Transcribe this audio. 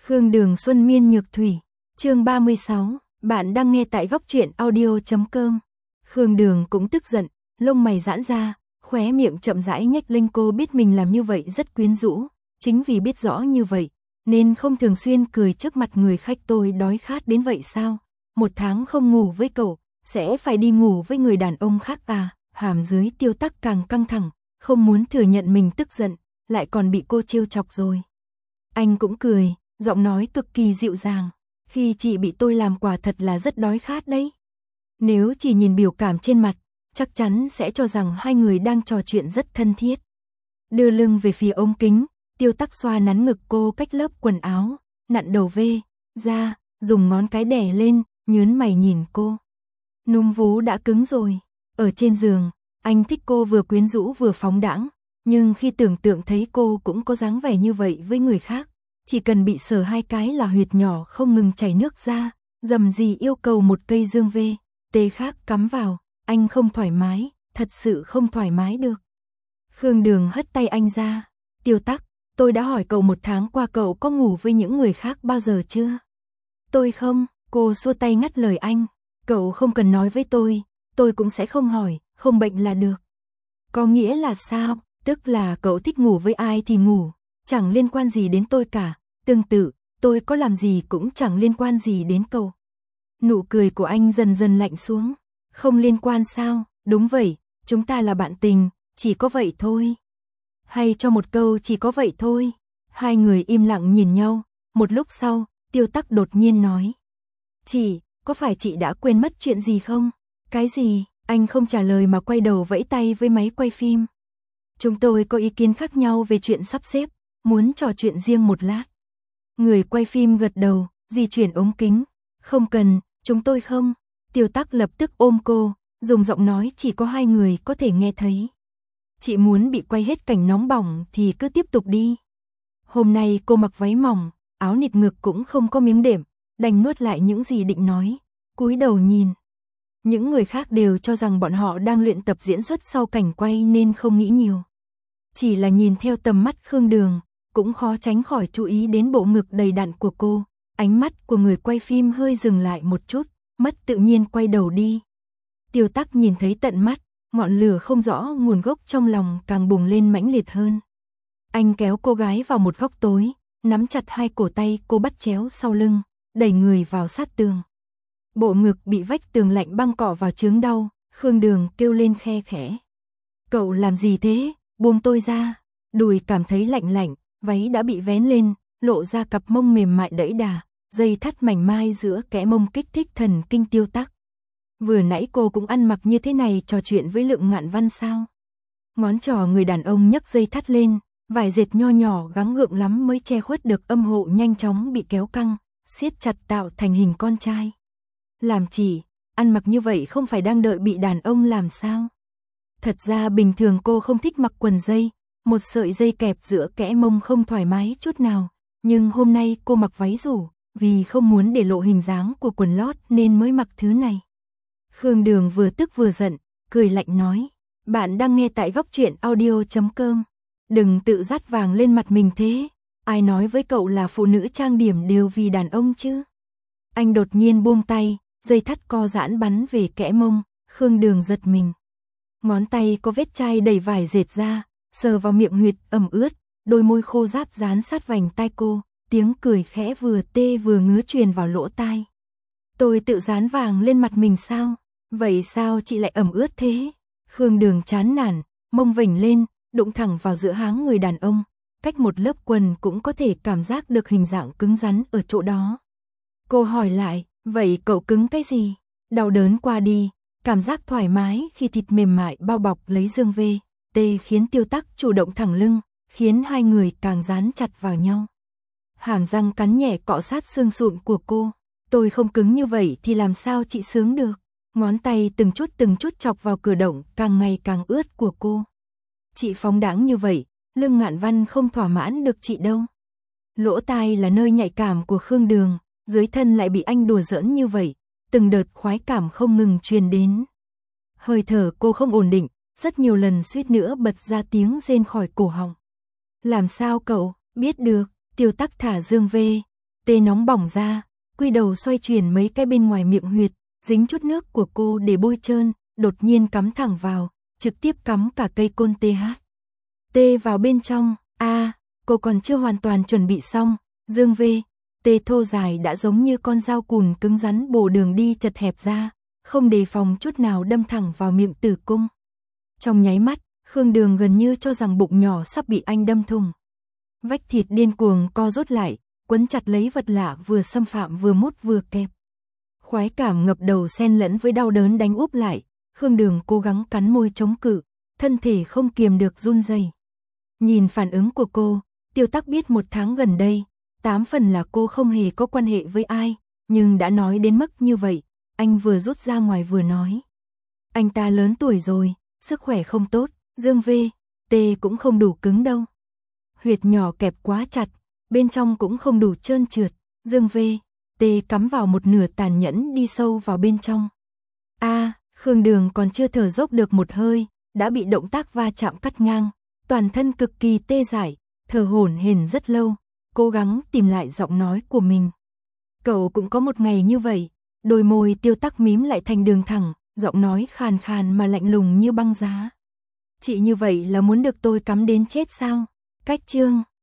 Khương Đường Xuân Miên Nhược Thủy, chương 36, bạn đang nghe tại góc truyện audio.com. Khương Đường cũng tức giận, lông mày giãn ra, khóe miệng chậm rãi nhếch lên. Cô biết mình làm như vậy rất quyến rũ, chính vì biết rõ như vậy, nên không thường xuyên cười trước mặt người khách. Tôi đói khát đến vậy sao? 1 tháng không ngủ với cậu, sẽ phải đi ngủ với người đàn ông khác à? Hàm dưới Tiêu Tắc càng căng thẳng, không muốn thừa nhận mình tức giận, lại còn bị cô trêu chọc rồi. Anh cũng cười, giọng nói cực kỳ dịu dàng. Khi chị bị tôi làm quả thật là rất đói khát đấy. Nếu chỉ nhìn biểu cảm trên mặt, chắc chắn sẽ cho rằng hai người đang trò chuyện rất thân thiết. Đưa lưng về phía ống kính, Tiêu Tắc xoa nắn ngực cô cách lớp quần áo, nặn đầu vê ra, dùng ngón cái đè lên, nhớn mày nhìn cô. Núm vú đã cứng rồi. Ở trên giường, anh thích cô vừa quyến rũ vừa phóng đãng, nhưng khi tưởng tượng thấy cô cũng có dáng vẻ như vậy với người khác, chỉ cần bị sờ 2 cái là huyệt nhỏ không ngừng chảy nước ra, dầm gì yêu cầu một cây dương vê tê khác cắm vào, anh không thoải mái, thật sự không thoải mái được. Khương Đường hất tay anh ra. Tiêu Tắc, tôi đã hỏi cậu 1 tháng qua cậu có ngủ với những người khác bao giờ chưa? Tôi không. Cô xua tay ngắt lời anh. Cậu không cần nói với tôi cũng sẽ không hỏi, không bệnh là được. Có nghĩa là sao? Tức là cậu thích ngủ với ai thì ngủ, chẳng liên quan gì đến tôi cả. Tương tự, tôi có làm gì cũng chẳng liên quan gì đến cậu. Nụ cười của anh dần dần lạnh xuống. Không liên quan sao? Đúng vậy, chúng ta là bạn tình, chỉ có vậy thôi. Hay cho một câu chỉ có vậy thôi. Hai người im lặng nhìn nhau, một lúc sau, Tiêu Tắc đột nhiên nói. Chị, có phải chị đã quên mất chuyện gì không? Cái gì? Anh không trả lời mà quay đầu vẫy tay với máy quay phim. Chúng tôi có ý kiến khác nhau về chuyện sắp xếp, muốn trò chuyện riêng một lát. Người quay phim gật đầu, di chuyển ống kính. Không cần, chúng tôi không. Tiêu Tắc lập tức ôm cô, dùng giọng nói chỉ có 2 người có thể nghe thấy. Chị muốn bị quay hết cảnh nóng bỏng thì cứ tiếp tục đi. Hôm nay cô mặc váy mỏng, áo nịt ngực cũng không có miếng đệm, đành nuốt lại những gì định nói, cúi đầu nhìn. Những người khác đều cho rằng bọn họ đang luyện tập diễn xuất sau cảnh quay nên không nghĩ nhiều. Chỉ là nhìn theo tầm mắt Khương Đường, cũng khó tránh khỏi chú ý đến bộ ngực đầy đặn của cô. Ánh mắt của người quay phim hơi dừng lại một chút, mất tự nhiên quay đầu đi. Tiêu Tắc nhìn thấy tận mắt, ngọn lửa không rõ nguồn gốc trong lòng càng bùng lên mãnh liệt hơn. Anh kéo cô gái vào một góc tối, nắm chặt 2 cổ tay cô bắt chéo sau lưng, đẩy người vào sát tường. Bộ ngực bị vách tường lạnh băng cọ vào chướng đau, Khương Đường kêu lên khe khẽ. Cậu làm gì thế? Buông tôi ra. Đùi cảm thấy lạnh lạnh, váy đã bị vén lên, lộ ra cặp mông mềm mại đẫy đà, dây thắt mảnh mai giữa kẽ mông kích thích thần kinh Tiêu Tắc. Vừa nãy cô cũng ăn mặc như thế này trò chuyện với Lượng Ngạn Văn sao? Ngón trỏ người đàn ông nhấc dây thắt lên, vải dệt nho nhỏ gắng gượng lắm mới che khuất được âm hộ nhanh chóng bị kéo căng, siết chặt tạo thành hình con trai. Làm chỉ, ăn mặc như vậy không phải đang đợi bị đàn ông làm sao? Thật ra bình thường cô không thích mặc quần dây, một sợi dây kẹp giữa kẽ mông không thoải mái chút nào, nhưng hôm nay cô mặc váy rủ, vì không muốn để lộ hình dáng của quần lót nên mới mặc thứ này. Khương Đường vừa tức vừa giận, cười lạnh nói, bạn đang nghe tại góc truyện audio.com. Đừng tự dát vàng lên mặt mình thế, ai nói với cậu là phụ nữ trang điểm đều vì đàn ông chứ? Anh đột nhiên buông tay, dây thắt co giãn bắn về kẽ mông, Khương Đường giật mình. Ngón tay có vết chai đầy vải dệt ra, sờ vào miệng huyệt ẩm ướt, đôi môi khô ráp dán sát vành tai cô, tiếng cười khẽ vừa tê vừa ngứa truyền vào lỗ tai. Tôi tự dán vàng lên mặt mình sao? Vậy sao chị lại ẩm ướt thế? Khương Đường chán nản, mông vểnh lên, đụng thẳng vào giữa háng người đàn ông, cách một lớp quần cũng có thể cảm giác được hình dạng cứng rắn ở chỗ đó. Cô hỏi lại, vậy cậu cứng cái gì? Đau đớn qua đi, cảm giác thoải mái khi thịt mềm mại bao bọc lấy dương vê tê khiến Tiêu Tắc chủ động thẳng lưng, khiến 2 người càng dán chặt vào nhau. Hàm răng cắn nhẹ cọ sát xương sụn của cô. Tôi không cứng như vậy thì làm sao chị sướng được? Ngón tay từng chút chọc vào cửa động càng ngày càng ướt của cô. Chị phóng đãng như vậy, Lương Ngạn Văn không thỏa mãn được chị đâu. Lỗ tai là nơi nhạy cảm của Khương Đường, dưới thân lại bị anh đùa giỡn như vậy, từng đợt khoái cảm không ngừng truyền đến. Hơi thở cô không ổn định, rất nhiều lần suýt nữa bật ra tiếng rên khỏi cổ họng. Làm sao cậu biết được? Tiêu Tắc thả dương vê Tê nóng bỏng ra, quy đầu xoay chuyển mấy cái bên ngoài miệng huyệt, dính chút nước của cô để bôi trơn, đột nhiên cắm thẳng vào, trực tiếp cắm cả cây côn TH. Tê vào bên trong, cô còn chưa hoàn toàn chuẩn bị xong, Dương V, Tê thô dài đã giống như con dao cùn cứng rắn bổ đường đi chật hẹp ra, không đề phòng chút nào đâm thẳng vào miệng tử cung. Trong nháy mắt, Khương Đường gần như cho rằng bụng nhỏ sắp bị anh đâm thủng. Vách thịt điên cuồng co rút lại, quấn chặt lấy vật lạ vừa xâm phạm vừa mút vừa kẹp. Khoái cảm ngập đầu xen lẫn với đau đớn đánh úp lại, Khương Đường cố gắng cắn môi chống cự, thân thể không kiềm được run rẩy. Nhìn phản ứng của cô, Tiêu Tắc biết 1 tháng gần đây, 8 phần là cô không hề có quan hệ với ai, nhưng đã nói đến mức như vậy, anh vừa rút ra ngoài vừa nói. Anh ta lớn tuổi rồi, sức khỏe không tốt, Dương V, Tê cũng không đủ cứng đâu. Huyệt nhỏ kẹp quá chặt, bên trong cũng không đủ trơn trượt, Dương V, Tê cắm vào một nửa tàn nhẫn đi sâu vào bên trong. Khương Đường còn chưa thở dốc được một hơi, đã bị động tác va chạm cắt ngang, toàn thân cực kỳ tê dại, thở hổn hển rất lâu, cố gắng tìm lại giọng nói của mình. Cậu cũng có một ngày như vậy, đôi môi Tiêu Tắc mím lại thành đường thẳng, giọng nói khàn khàn mà lạnh lùng như băng giá. Chị như vậy là muốn được tôi cắm đến chết sao? Cách chương